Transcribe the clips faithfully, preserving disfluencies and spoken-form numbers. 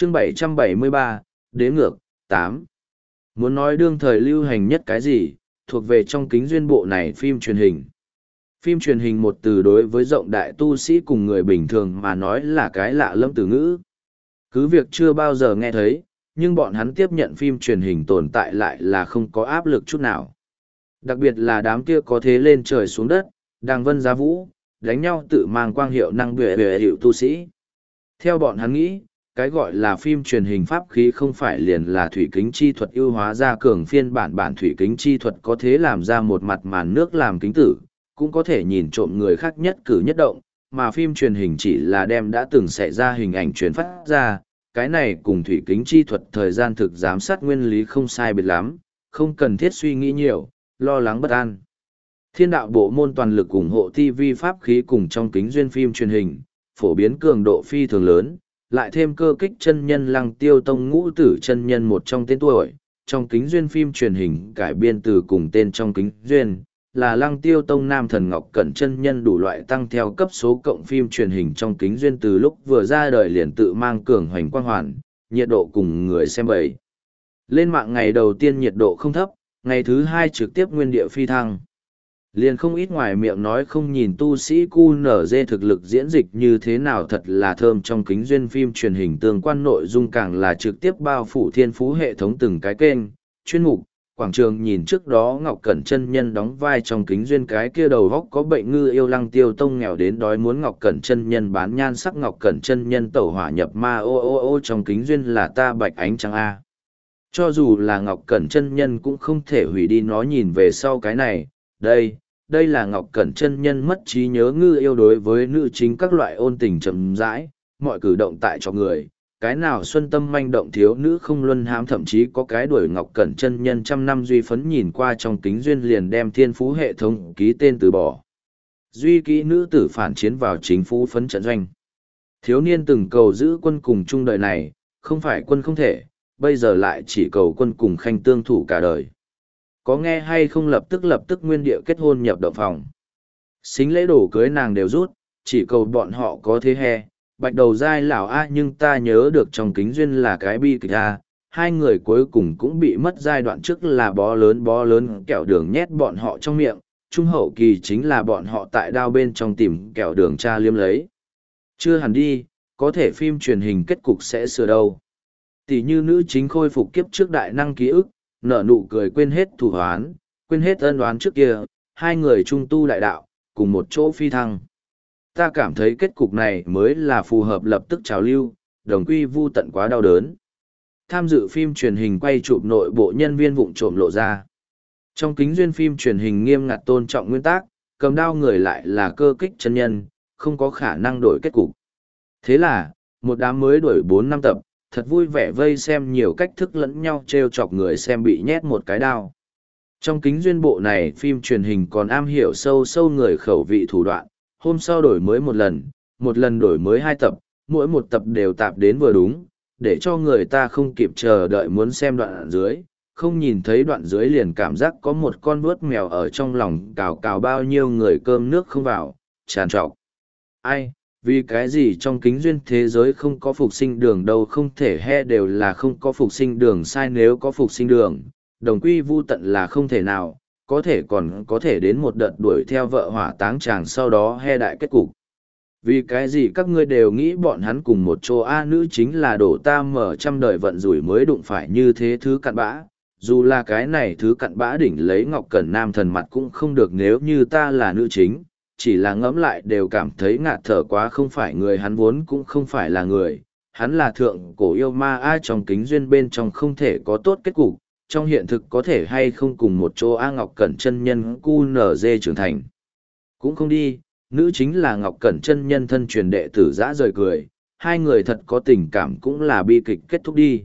chương bảy trăm bảy mươi ba, đếm ngược, tám. Muốn nói đương thời lưu hành nhất cái gì, thuộc về trong kính duyên bộ này phim truyền hình. Phim truyền hình một từ đối với rộng đại tu sĩ cùng người bình thường mà nói là cái lạ lẫm từ ngữ. Cứ việc chưa bao giờ nghe thấy, nhưng bọn hắn tiếp nhận phim truyền hình tồn tại lại là không có áp lực chút nào. Đặc biệt là đám kia có thế lên trời xuống đất, đàng vân giá vũ, đánh nhau tự mang quang hiệu năng bệ bệ hiệu tu sĩ. Theo bọn hắn nghĩ, cái gọi là phim truyền hình pháp khí không phải liền là thủy kính chi thuật ưu hóa ra cường phiên bản bản thủy kính chi thuật có thế làm ra một mặt màn nước làm kính tử, cũng có thể nhìn trộm người khác nhất cử nhất động, mà phim truyền hình chỉ là đem đã từng xảy ra hình ảnh truyền phát ra, cái này cùng thủy kính chi thuật thời gian thực giám sát nguyên lý không sai biệt lắm, không cần thiết suy nghĩ nhiều, lo lắng bất an. Thiên đạo bộ môn toàn lực ủng hộ ti vi pháp khí cùng trong kính duyên phim truyền hình, phổ biến cường độ phi thường lớn, lại thêm cơ kích chân nhân Lăng Tiêu Tông ngũ tử chân nhân một trong tên tuổi, trong kính duyên phim truyền hình cải biên từ cùng tên trong kính duyên, là Lăng Tiêu Tông Nam Thần Ngọc Cẩn chân nhân đủ loại tăng theo cấp số cộng phim truyền hình trong kính duyên từ lúc vừa ra đời liền tự mang cường hoành quang hoàn, nhiệt độ cùng người xem bầy. Lên mạng ngày đầu tiên nhiệt độ không thấp, ngày thứ hai trực tiếp nguyên địa phi thăng. Liền không ít ngoài miệng nói không nhìn tu sĩ cu nở dê thực lực diễn dịch như thế nào thật là thơm trong kính duyên phim truyền hình tương quan nội dung càng là trực tiếp bao phủ thiên phú hệ thống từng cái kênh, chuyên mục, quảng trường nhìn trước đó Ngọc Cẩn chân nhân đóng vai trong kính duyên cái kia đầu góc có bệnh ngư yêu Lăng Tiêu Tông nghèo đến đói muốn Ngọc Cẩn chân nhân bán nhan sắc Ngọc Cẩn chân nhân tẩu hỏa nhập ma ô ô ô trong kính duyên là ta bạch ánh trăng A. Cho dù là Ngọc Cẩn chân nhân cũng không thể hủy đi nó nhìn về sau cái này, đây, đây là Ngọc Cẩn chân nhân mất trí nhớ ngư yêu đối với nữ chính các loại ôn tình chậm rãi, mọi cử động tại cho người, cái nào xuân tâm manh động thiếu nữ không luân hãm thậm chí có cái đuổi Ngọc Cẩn chân nhân trăm năm duy phấn nhìn qua trong kính duyên liền đem thiên phú hệ thống ký tên từ bỏ. Duy kỹ nữ tử phản chiến vào chính phú phấn trận doanh. Thiếu niên từng cầu giữ quân cùng chung đời này, không phải quân không thể, bây giờ lại chỉ cầu quân cùng khanh tương thủ cả đời. Có nghe hay không lập tức lập tức nguyên địa kết hôn nhập động phòng. Xính lễ đổ cưới nàng đều rút, chỉ cầu bọn họ có thế he, bạch đầu dai lão a nhưng ta nhớ được trong kính duyên là cái bi kịch a, hai người cuối cùng cũng bị mất giai đoạn trước là bó lớn bó lớn kẹo đường nhét bọn họ trong miệng, trung hậu kỳ chính là bọn họ tại đao bên trong tìm kẹo đường cha liêm lấy. Chưa hẳn đi, có thể phim truyền hình kết cục sẽ sửa đâu. Tỷ như nữ chính khôi phục kiếp trước đại năng ký ức, nở nụ cười quên hết thù hoán, quên hết ân oán trước kia, hai người trung tu đại đạo, cùng một chỗ phi thăng. Ta cảm thấy kết cục này mới là phù hợp lập tức trào lưu, đồng quy vu tận quá đau đớn. Tham dự phim truyền hình quay chụp nội bộ nhân viên vụng trộm lộ ra. Trong kính duyên phim truyền hình nghiêm ngặt tôn trọng nguyên tắc, cầm đao người lại là cơ kích chân nhân, không có khả năng đổi kết cục. Thế là, một đám mới đổi bốn năm tập, thật vui vẻ vây xem nhiều cách thức lẫn nhau trêu chọc người xem bị nhét một cái đao. Trong kính duyên bộ này phim truyền hình còn am hiểu sâu sâu người khẩu vị thủ đoạn, hôm sau đổi mới một lần, một lần đổi mới hai tập, mỗi một tập đều tạp đến vừa đúng, để cho người ta không kịp chờ đợi muốn xem đoạn dưới, không nhìn thấy đoạn dưới liền cảm giác có một con vuốt mèo ở trong lòng cào cào bao nhiêu người cơm nước không vào, tràn trọc. Ai, vì cái gì trong kính duyên thế giới không có phục sinh đường đâu không thể he đều là không có phục sinh đường sai nếu có phục sinh đường, đồng quy vu tận là không thể nào, có thể còn có thể đến một đợt đuổi theo vợ hỏa táng chàng sau đó he đại kết cục. Vì cái gì các ngươi đều nghĩ bọn hắn cùng một chỗ A nữ chính là đổ ta mở trăm đời vận rủi mới đụng phải như thế thứ cặn bã, dù là cái này thứ cặn bã đỉnh lấy Ngọc Cẩn Nam thần mặt cũng không được nếu như ta là nữ chính, chỉ là ngẫm lại đều cảm thấy ngạt thở quá không phải người hắn vốn cũng không phải là người, hắn là thượng cổ yêu ma A trong kính duyên bên trong không thể có tốt kết cục, trong hiện thực có thể hay không cùng một chỗ A Ngọc Cẩn chân nhân cu nở dê trưởng thành. Cũng không đi, nữ chính là Ngọc Cẩn chân nhân thân truyền đệ tử dã rời cười, hai người thật có tình cảm cũng là bi kịch kết thúc đi.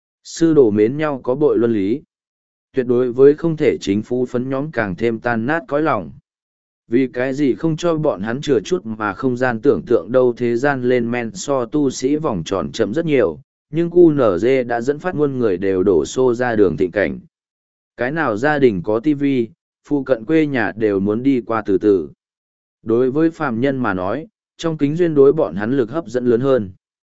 Sư đồ mến nhau có bội luân lý. Tuyệt đối với không thể chính phú phấn nhóm càng thêm tan nát cõi lòng. Vì cái gì không cho bọn hắn chừa chút mà không gian tưởng tượng đâu thế gian lên men so tu sĩ vòng tròn chậm rất nhiều, nhưng cu nở dê đã dẫn phát muôn người đều đổ xô ra đường thịnh cảnh. Cái nào gia đình có tivi, phụ cận quê nhà đều muốn đi qua từ từ. Đối với phàm nhân mà nói, trong kính duyên đối bọn hắn lực hấp dẫn lớn hơn.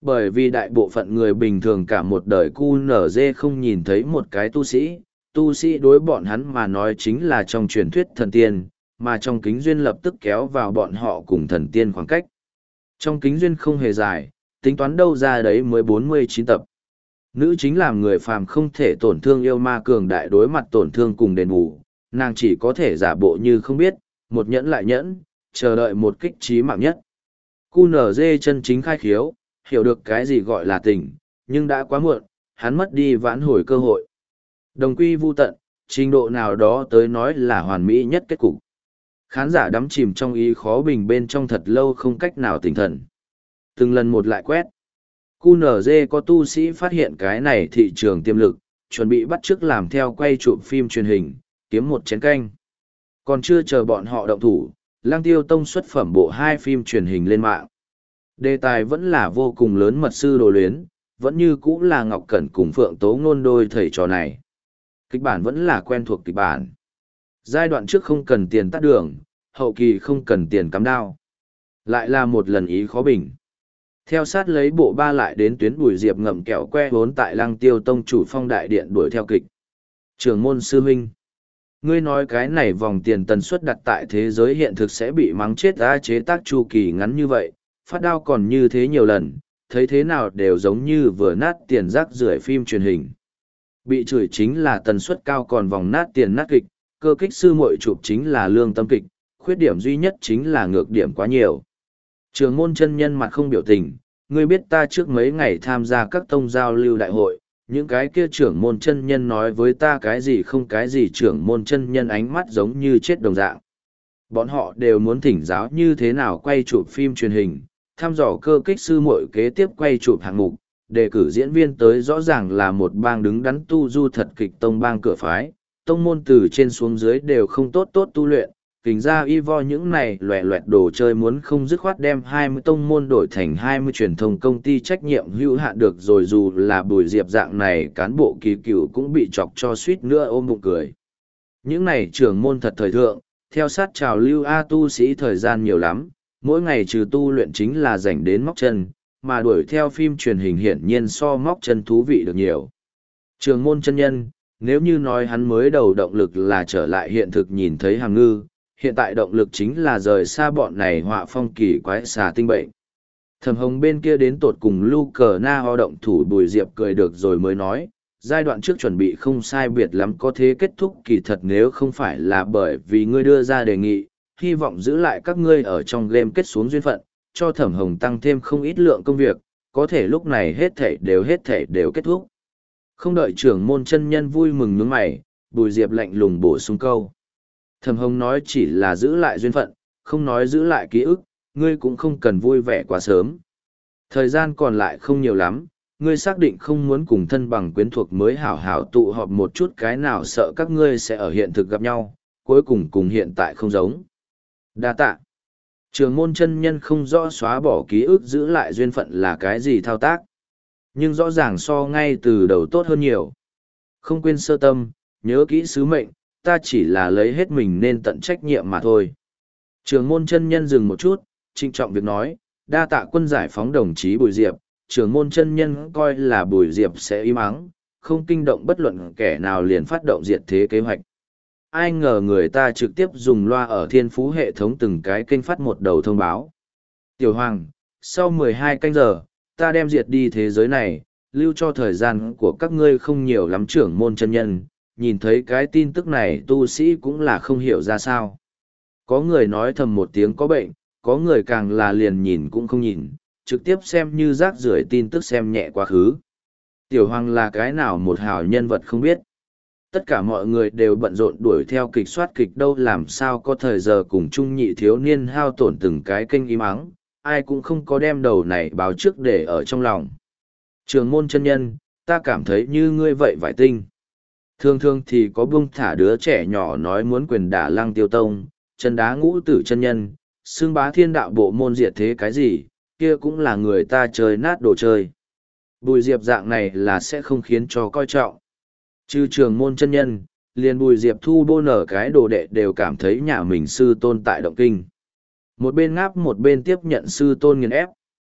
Bởi vì đại bộ phận người bình thường cả một đời cu nở dê không nhìn thấy một cái tu sĩ, tu sĩ đối bọn hắn mà nói chính là trong truyền thuyết thần tiên, mà trong kính duyên lập tức kéo vào bọn họ cùng thần tiên khoảng cách. Trong kính duyên không hề dài, tính toán đâu ra đấy mới bốn mươi chín tập. Nữ chính làm người phàm không thể tổn thương yêu ma cường đại đối mặt tổn thương cùng đền bù, nàng chỉ có thể giả bộ như không biết, một nhẫn lại nhẫn, chờ đợi một kích trí mạng nhất. cu nở dê chân chính khai khiếu, hiểu được cái gì gọi là tình, nhưng đã quá muộn, hắn mất đi vãn hồi cơ hội. Đồng quy vu tận, trình độ nào đó tới nói là hoàn mỹ nhất kết cục. Khán giả đắm chìm trong ý khó bình bên trong thật lâu không cách nào tỉnh thần. Từng lần một lại quét. cu nở dê có tu sĩ phát hiện cái này thị trường tiềm lực, chuẩn bị bắt chước làm theo quay chụp phim truyền hình, kiếm một chén canh. Còn chưa chờ bọn họ động thủ, Lăng Tiêu Tông xuất phẩm bộ hai phim truyền hình lên mạng. Đề tài vẫn là vô cùng lớn mật sư đồ luyến, vẫn như cũ là Ngọc Cẩn cùng Phượng Tố Ngôn đôi thầy trò này. Kịch bản vẫn là quen thuộc kịch bản. Giai đoạn trước không cần tiền tắt đường, hậu kỳ không cần tiền cắm đao. Lại là một lần ý khó bình. Theo sát lấy bộ ba lại đến tuyến Bùi Diệp ngậm kẹo que vốn tại Lăng Tiêu Tông chủ phong đại điện đuổi theo kịch. Trưởng môn sư huynh. Ngươi nói cái này vòng tiền tần suất đặt tại thế giới hiện thực sẽ bị mắng chết ra chế tác chu kỳ ngắn như vậy, phát đao còn như thế nhiều lần, thấy thế nào đều giống như vừa nát tiền rác rưởi phim truyền hình. Bị chửi chính là tần suất cao còn vòng nát tiền nát kịch, cơ kích sư muội chụp chính là lương tâm kịch, khuyết điểm duy nhất chính là ngược điểm quá nhiều. Trường môn chân nhân mặt không biểu tình, ngươi biết ta trước mấy ngày tham gia các tông giao lưu đại hội, những cái kia trưởng môn chân nhân nói với ta cái gì không cái gì trưởng môn chân nhân ánh mắt giống như chết đồng dạng. Bọn họ đều muốn thỉnh giáo như thế nào quay chụp phim truyền hình, thăm dò cơ kích sư muội kế tiếp quay chụp hạng mục, đề cử diễn viên tới rõ ràng là một bang đứng đắn tu du thật kịch tông bang cửa phái, tông môn từ trên xuống dưới đều không tốt tốt tu luyện, kình ra y vo những này loẹ loẹt đồ chơi muốn không dứt khoát đem hai mươi tông môn đổi thành hai mươi truyền thông công ty trách nhiệm hữu hạn được rồi, dù là Bùi Diệp dạng này cán bộ kỳ cựu cũng bị chọc cho suýt nữa ôm bụng cười. Những này trưởng môn thật thời thượng, theo sát trào lưu A tu sĩ thời gian nhiều lắm, mỗi ngày trừ tu luyện chính là dành đến móc chân, mà đuổi theo phim truyền hình hiển nhiên so móc chân thú vị được nhiều. Trường môn chân nhân, nếu như nói hắn mới đầu động lực là trở lại hiện thực nhìn thấy hàm ngư, hiện tại động lực chính là rời xa bọn này họa phong kỳ quái xà tinh bệnh. Thẩm Hồng bên kia đến tột cùng Lu Cờ Na ho động thủ Bùi Diệp cười được rồi mới nói, giai đoạn trước chuẩn bị không sai biệt lắm có thế kết thúc kỳ thật nếu không phải là bởi vì ngươi đưa ra đề nghị, hy vọng giữ lại các ngươi ở trong game kết xuống duyên phận, cho Thẩm Hồng tăng thêm không ít lượng công việc, có thể lúc này hết thể đều hết thể đều kết thúc. Không đợi trưởng môn chân nhân vui mừng nhướng mày, Bùi Diệp lạnh lùng bổ sung câu. Thẩm Hồng nói chỉ là giữ lại duyên phận, không nói giữ lại ký ức, ngươi cũng không cần vui vẻ quá sớm. Thời gian còn lại không nhiều lắm, ngươi xác định không muốn cùng thân bằng quyến thuộc mới hảo hảo tụ họp một chút cái nào sợ các ngươi sẽ ở hiện thực gặp nhau, cuối cùng cùng hiện tại không giống. Đa tạ. Trường môn chân nhân không rõ xóa bỏ ký ức giữ lại duyên phận là cái gì thao tác. Nhưng rõ ràng so ngay từ đầu tốt hơn nhiều. Không quên sơ tâm, nhớ kỹ sứ mệnh, ta chỉ là lấy hết mình nên tận trách nhiệm mà thôi. Trường môn chân nhân dừng một chút, trịnh trọng việc nói, đa tạ quân giải phóng đồng chí Bùi Diệp, trường môn chân nhân coi là Bùi Diệp sẽ im ắng, không kinh động bất luận kẻ nào liền phát động diệt thế kế hoạch. Ai ngờ người ta trực tiếp dùng loa ở thiên phú hệ thống từng cái kênh phát một đầu thông báo. Tiểu Hoàng, sau mười hai canh giờ, ta đem diệt đi thế giới này, lưu cho thời gian của các ngươi không nhiều lắm trưởng môn chân nhân, nhìn thấy cái tin tức này tu sĩ cũng là không hiểu ra sao. Có người nói thầm một tiếng có bệnh, có người càng là liền nhìn cũng không nhìn, trực tiếp xem như rác rưởi tin tức xem nhẹ quá khứ. Tiểu Hoàng là cái nào một hảo nhân vật không biết. Tất cả mọi người đều bận rộn đuổi theo kịch soát kịch đâu làm sao có thời giờ cùng chung nhị thiếu niên hao tổn từng cái kênh im ắng, ai cũng không có đem đầu này báo trước để ở trong lòng. Trường môn chân nhân, ta cảm thấy như ngươi vậy vải tinh. Thường thường thì có buông thả đứa trẻ nhỏ nói muốn quyền đả Lăng Tiêu Tông, chân đá ngũ tử chân nhân, xưng bá thiên đạo bộ môn diệt thế cái gì, kia cũng là người ta chơi nát đồ chơi. Bùi Diệp dạng này là sẽ không khiến cho coi trọng. Trừ trường môn chân nhân, liền Bùi Diệp thu bô nở cái đồ đệ đều cảm thấy nhà mình sư tôn tại động kinh. Một bên ngáp một bên tiếp nhận sư tôn nghiền ép.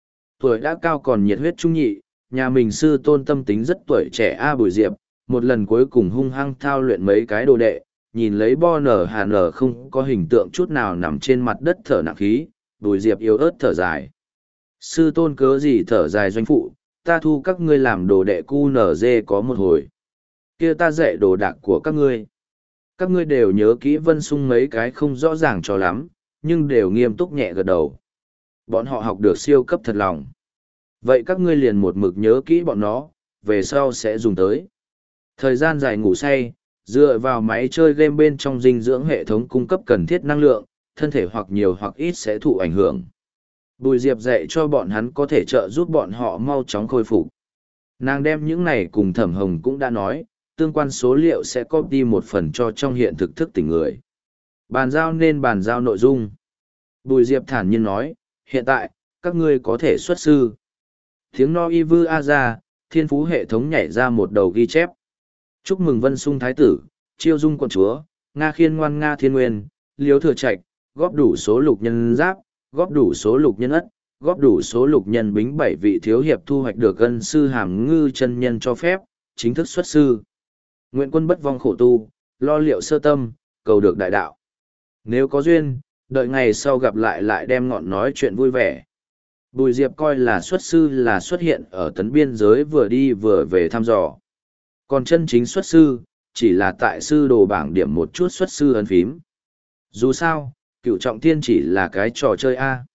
tuổi đã cao còn nhiệt huyết trung nhị, nhà mình sư tôn tâm tính rất tuổi trẻ A Bùi Diệp, một lần cuối cùng hung hăng thao luyện mấy cái đồ đệ, nhìn lấy bo nở hà nở không có hình tượng chút nào nằm trên mặt đất thở nặng khí, Bùi Diệp yếu ớt thở dài. Sư tôn cớ gì thở dài doanh phụ, ta thu các ngươi làm đồ đệ cu nở dê có một hồi. Kia ta dạy đồ đạc của các ngươi. Các ngươi đều nhớ kỹ Vân Sung mấy cái không rõ ràng cho lắm, nhưng đều nghiêm túc nhẹ gật đầu. Bọn họ học được siêu cấp thật lòng. Vậy các ngươi liền một mực nhớ kỹ bọn nó, về sau sẽ dùng tới. Thời gian dài ngủ say, dựa vào máy chơi game bên trong dinh dưỡng hệ thống cung cấp cần thiết năng lượng, thân thể hoặc nhiều hoặc ít sẽ thụ ảnh hưởng. Bùi Diệp dạy cho bọn hắn có thể trợ giúp bọn họ mau chóng khôi phục. Nàng đem những này cùng Thẩm Hồng cũng đã nói, tương quan số liệu sẽ copy một phần cho trong hiện thực thức tỉnh người. Bàn giao nên bàn giao nội dung. Bùi Diệp thản nhiên nói, hiện tại, các ngươi có thể xuất sư. Tiếng no y vư a ra, thiên phú hệ thống nhảy ra một đầu ghi chép. Chúc mừng Vân Sung Thái Tử, Chiêu Dung Quận Chúa, Nga Khiên Ngoan Nga Thiên Nguyên, Liếu Thừa Trạch, góp đủ số lục nhân giáp, góp đủ số lục nhân ất, góp đủ số lục nhân bính bảy vị thiếu hiệp thu hoạch được ân sư hàm ngư chân nhân cho phép, chính thức xuất sư. Nguyện quân bất vong khổ tu, lo liệu sơ tâm, cầu được đại đạo. Nếu có duyên, đợi ngày sau gặp lại lại đem ngọn nói chuyện vui vẻ. Bùi Diệp coi là xuất sư là xuất hiện ở tấn biên giới vừa đi vừa về thăm dò. Còn chân chính xuất sư, chỉ là tại sư đồ bảng điểm một chút xuất sư ấn phím. Dù sao, cựu trọng thiên chỉ là cái trò chơi A.